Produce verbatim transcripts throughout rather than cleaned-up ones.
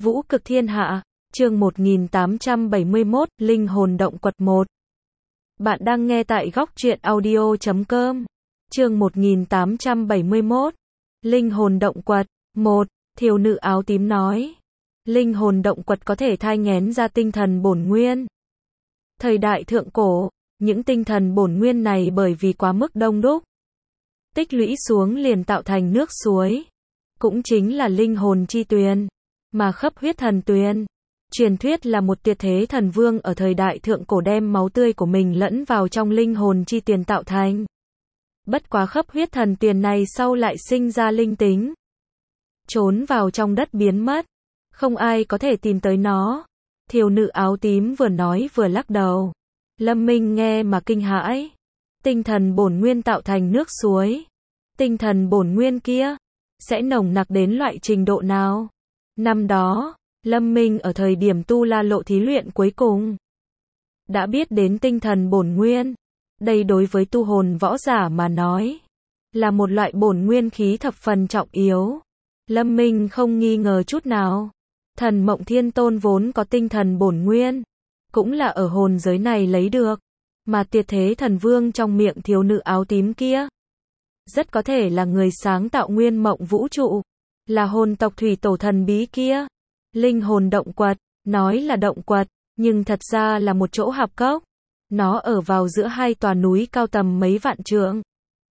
Vũ cực thiên hạ, chương một nghìn tám trăm bảy mươi mốt, Linh hồn động quật một. Bạn đang nghe tại góc truyện audio chấm com. Chương một nghìn tám trăm bảy mươi mốt, Linh hồn động quật một. Thiếu nữ áo tím nói. Linh hồn động quật có thể thai nghén ra tinh thần bổn nguyên. Thời đại thượng cổ, những tinh thần bổn nguyên này bởi vì quá mức đông đúc, tích lũy xuống liền tạo thành nước suối, cũng chính là linh hồn chi tuyền, mà khắp huyết thần tuyền. Truyền thuyết là một tuyệt thế thần vương ở thời đại thượng cổ đem máu tươi của mình lẫn vào trong linh hồn chi tuyền tạo thành. Bất quá khắp huyết thần tuyền này sau lại sinh ra linh tính, trốn vào trong đất biến mất, không ai có thể tìm tới nó. Thiếu nữ áo tím vừa nói vừa lắc đầu. Lâm Minh nghe mà kinh hãi. Tinh thần bổn nguyên tạo thành nước suối, tinh thần bổn nguyên kia sẽ nồng nặc đến loại trình độ nào? Năm đó, Lâm Minh ở thời điểm tu La Lộ thí luyện cuối cùng đã biết đến tinh thần bổn nguyên. Đây đối với tu hồn võ giả mà nói là một loại bổn nguyên khí thập phần trọng yếu. Lâm Minh không nghi ngờ chút nào. Thần Mộng Thiên Tôn vốn có tinh thần bổn nguyên, cũng là ở hồn giới này lấy được, mà tuyệt thế thần vương trong miệng thiếu nữ áo tím kia rất có thể là người sáng tạo nguyên mộng vũ trụ, là hồn tộc thủy tổ thần bí kia. Linh hồn động quật, nói là động quật, nhưng thật ra là một chỗ hạp cốc. Nó ở vào giữa hai tòa núi cao tầm mấy vạn trượng.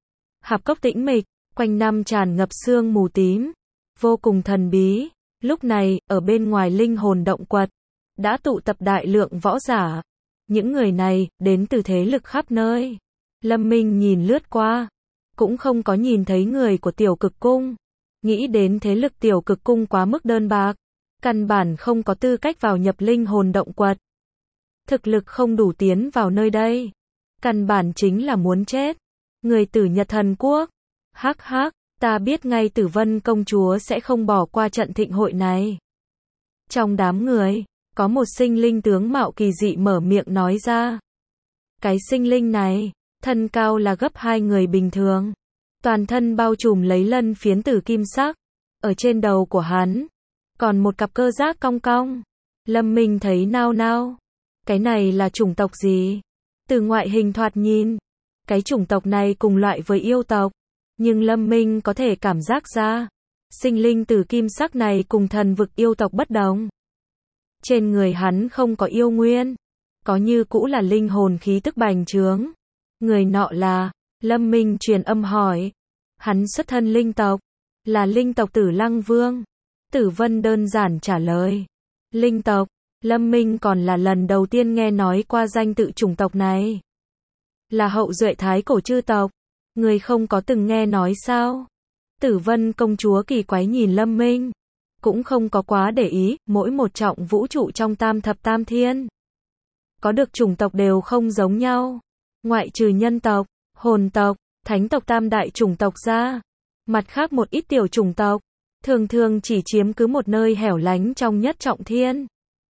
Hạp cốc tĩnh mịch, quanh năm tràn ngập sương mù tím, vô cùng thần bí. Lúc này, ở bên ngoài linh hồn động quật, đã tụ tập đại lượng võ giả. Những người này, đến từ thế lực khắp nơi. Lâm Minh nhìn lướt qua, cũng không có nhìn thấy người của tiểu cực cung. Nghĩ đến thế lực tiểu cực cung quá mức đơn bạc, căn bản không có tư cách vào nhập linh hồn động quật. Thực lực không đủ tiến vào nơi đây, căn bản chính là muốn chết. Người Tử Nhật Thần Quốc. Hắc hắc, ta biết ngay Tử Vân công chúa sẽ không bỏ qua trận thịnh hội này. Trong đám người, có một sinh linh tướng mạo kỳ dị mở miệng nói ra. Cái sinh linh này, thân cao là gấp hai người bình thường. Toàn thân bao trùm lấy lân phiến tử kim sắc. Ở trên đầu của hắn, còn một cặp cơ giác cong cong. Lâm Minh thấy nao nao. Cái này là chủng tộc gì? Từ ngoại hình thoạt nhìn, cái chủng tộc này cùng loại với yêu tộc. Nhưng Lâm Minh có thể cảm giác ra, sinh linh tử kim sắc này cùng thần vực yêu tộc bất đồng. Trên người hắn không có yêu nguyên, có như cũ là linh hồn khí tức bành trướng. Người nọ là, Lâm Minh truyền âm hỏi. Hắn xuất thân linh tộc, là linh tộc Tử Lăng Vương. Tử Vân đơn giản trả lời. Linh tộc, Lâm Minh còn là lần đầu tiên nghe nói qua danh tự chủng tộc này. Là hậu duệ thái cổ chư tộc. Người không có từng nghe nói sao? Tử Vân công chúa kỳ quái nhìn Lâm Minh, cũng không có quá để ý. Mỗi một trọng vũ trụ trong tam thập tam thiên, có được chủng tộc đều không giống nhau. Ngoại trừ nhân tộc, hồn tộc, thánh tộc tam đại chủng tộc ra, mặt khác một ít tiểu chủng tộc, thường thường chỉ chiếm cứ một nơi hẻo lánh trong nhất trọng thiên.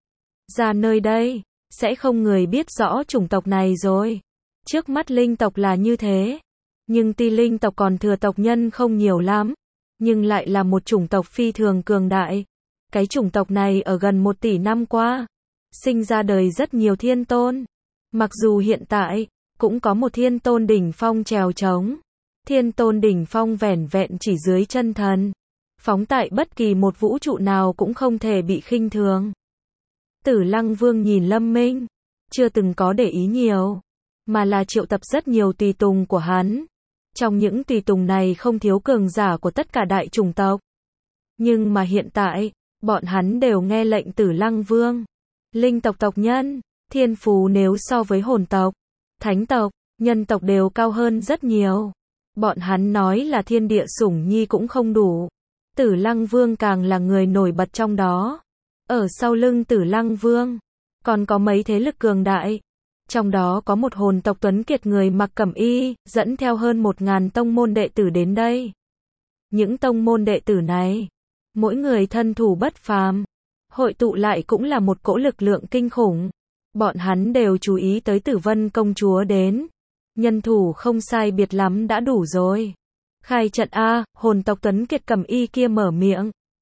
Ra nơi đây, sẽ không người biết rõ chủng tộc này rồi. Trước mắt linh tộc là như thế. Nhưng tuy linh tộc còn thừa tộc nhân không nhiều lắm, nhưng lại là một chủng tộc phi thường cường đại. Cái chủng tộc này ở gần một tỷ năm qua, sinh ra đời rất nhiều thiên tôn. Mặc dù hiện tại, cũng có một thiên tôn đỉnh phong trèo trống. Thiên tôn đỉnh phong vẻn vẹn chỉ dưới chân thần. Phóng tại bất kỳ một vũ trụ nào cũng không thể bị khinh thường. Tử Lăng Vương nhìn Lâm Minh, chưa từng có để ý nhiều, mà là triệu tập rất nhiều tùy tùng của hắn. Trong những tùy tùng này không thiếu cường giả của tất cả đại chủng tộc. Nhưng mà hiện tại, bọn hắn đều nghe lệnh Tử Lăng Vương. Linh tộc tộc nhân, thiên phú nếu so với hồn tộc, thánh tộc, nhân tộc đều cao hơn rất nhiều. Bọn hắn nói là thiên địa sủng nhi cũng không đủ. Tử Lăng Vương càng là người nổi bật trong đó. Ở sau lưng Tử Lăng Vương, còn có mấy thế lực cường đại. Trong đó có một hồn tộc tuấn kiệt người mặc cẩm y, dẫn theo hơn một ngàn tông môn đệ tử đến đây. Những tông môn đệ tử này, mỗi người thân thủ bất phàm, hội tụ lại cũng là một cỗ lực lượng kinh khủng. Bọn hắn đều chú ý tới Tử Vân công chúa đến. Nhân thủ không sai biệt lắm đã đủ rồi. Khai trận A, hồn tộc tuấn kiệt cẩm y kia mở miệng.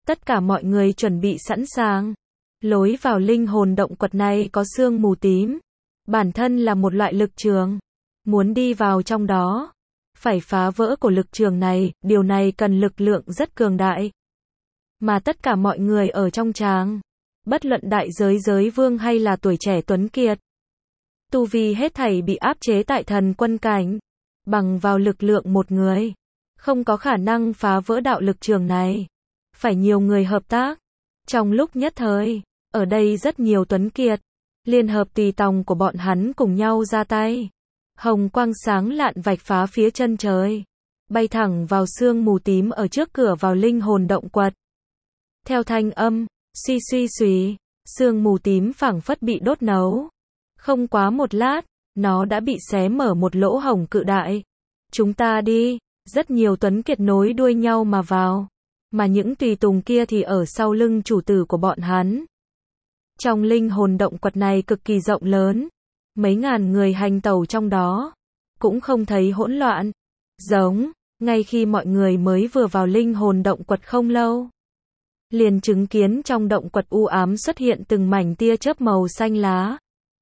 Tất cả mọi người chuẩn bị sẵn sàng. Lối vào linh hồn động quật này có sương mù tím. Bản thân là một loại lực trường. Muốn đi vào trong đó, phải phá vỡ của lực trường này, điều này cần lực lượng rất cường đại. Mà tất cả mọi người ở trong tràng, bất luận đại giới giới vương hay là tuổi trẻ tuấn kiệt, tu vi hết thảy bị áp chế tại thần quân cảnh, bằng vào lực lượng một người, không có khả năng phá vỡ đạo lực trường này. Phải nhiều người hợp tác. Trong lúc nhất thời, ở đây rất nhiều tuấn kiệt, liên hợp tùy tòng của bọn hắn cùng nhau ra tay. Hồng quang sáng lạn vạch phá phía chân trời, bay thẳng vào sương mù tím ở trước cửa vào linh hồn động quật. Theo thanh âm, suy suy suy, sương mù tím phảng phất bị đốt nấu. Không quá một lát, nó đã bị xé mở một lỗ hổng cự đại. Chúng ta đi, rất nhiều tuấn kiệt nối đuôi nhau mà vào. Mà những tùy tùng kia thì ở sau lưng chủ tử của bọn hắn. Trong linh hồn động quật này cực kỳ rộng lớn. Mấy ngàn người hành tẩu trong đó. Cũng không thấy hỗn loạn. Giống, ngay khi mọi người mới vừa vào linh hồn động quật không lâu, liền chứng kiến trong động quật u ám xuất hiện từng mảnh tia chớp màu xanh lá.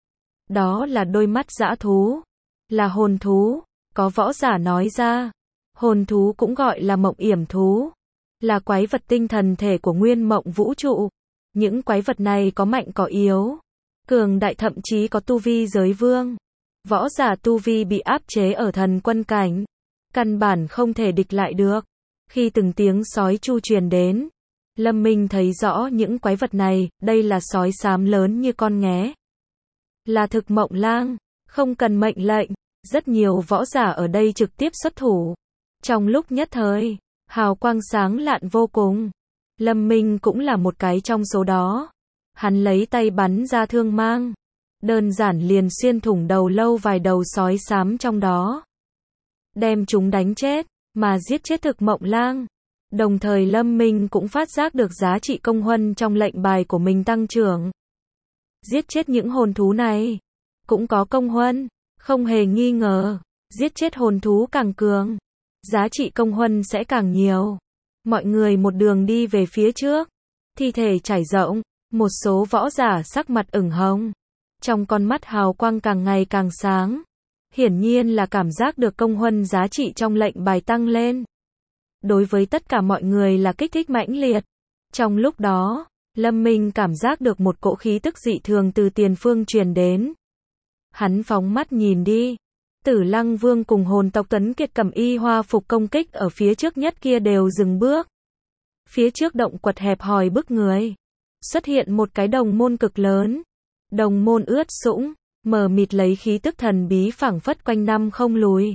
Đó là đôi mắt dã thú. Là hồn thú. Có võ giả nói ra. Hồn thú cũng gọi là mộng yểm thú. Là quái vật tinh thần thể của nguyên mộng vũ trụ. Những quái vật này có mạnh có yếu. Cường đại thậm chí có tu vi giới vương. Võ giả tu vi bị áp chế ở thần quân cảnh. Căn bản không thể địch lại được. Khi từng tiếng sói chu truyền đến, Lâm Minh thấy rõ những quái vật này, đây là sói xám lớn như con nghé. Là thực mộng lang, không cần mệnh lệnh, rất nhiều võ giả ở đây trực tiếp xuất thủ. Trong lúc nhất thời, hào quang sáng lạn vô cùng. Lâm Minh cũng là một cái trong số đó. Hắn lấy tay bắn ra thương mang. Đơn giản liền xuyên thủng đầu lâu vài đầu sói xám trong đó. Đem chúng đánh chết, mà giết chết thực mộng lang. Đồng thời Lâm Minh cũng phát giác được giá trị công huân trong lệnh bài của mình tăng trưởng. Giết chết những hồn thú này, cũng có công huân, không hề nghi ngờ. Giết chết hồn thú càng cường, giá trị công huân sẽ càng nhiều. Mọi người một đường đi về phía trước. Thi thể trải rộng, một số võ giả sắc mặt ửng hồng. Trong con mắt hào quang càng ngày càng sáng. Hiển nhiên là cảm giác được công huân giá trị trong lệnh bài tăng lên. Đối với tất cả mọi người là kích thích mãnh liệt. Trong lúc đó, Lâm Minh cảm giác được một cỗ khí tức dị thường từ tiền phương truyền đến. Hắn phóng mắt nhìn đi. Tử Lăng Vương cùng hồn tộc tuấn kiệt cầm y hoa phục công kích ở phía trước nhất kia đều dừng bước. Phía trước động quật hẹp hòi bức người. Xuất hiện một cái đồng môn cực lớn. Đồng môn ướt sũng, mờ mịt lấy khí tức thần bí phảng phất quanh năm không lùi.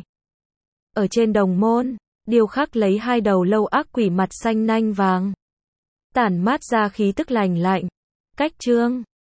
Ở trên đồng môn, điêu khắc lấy hai đầu lâu ác quỷ mặt xanh nanh vàng. Tản mát ra khí tức lành lạnh. Cách trương,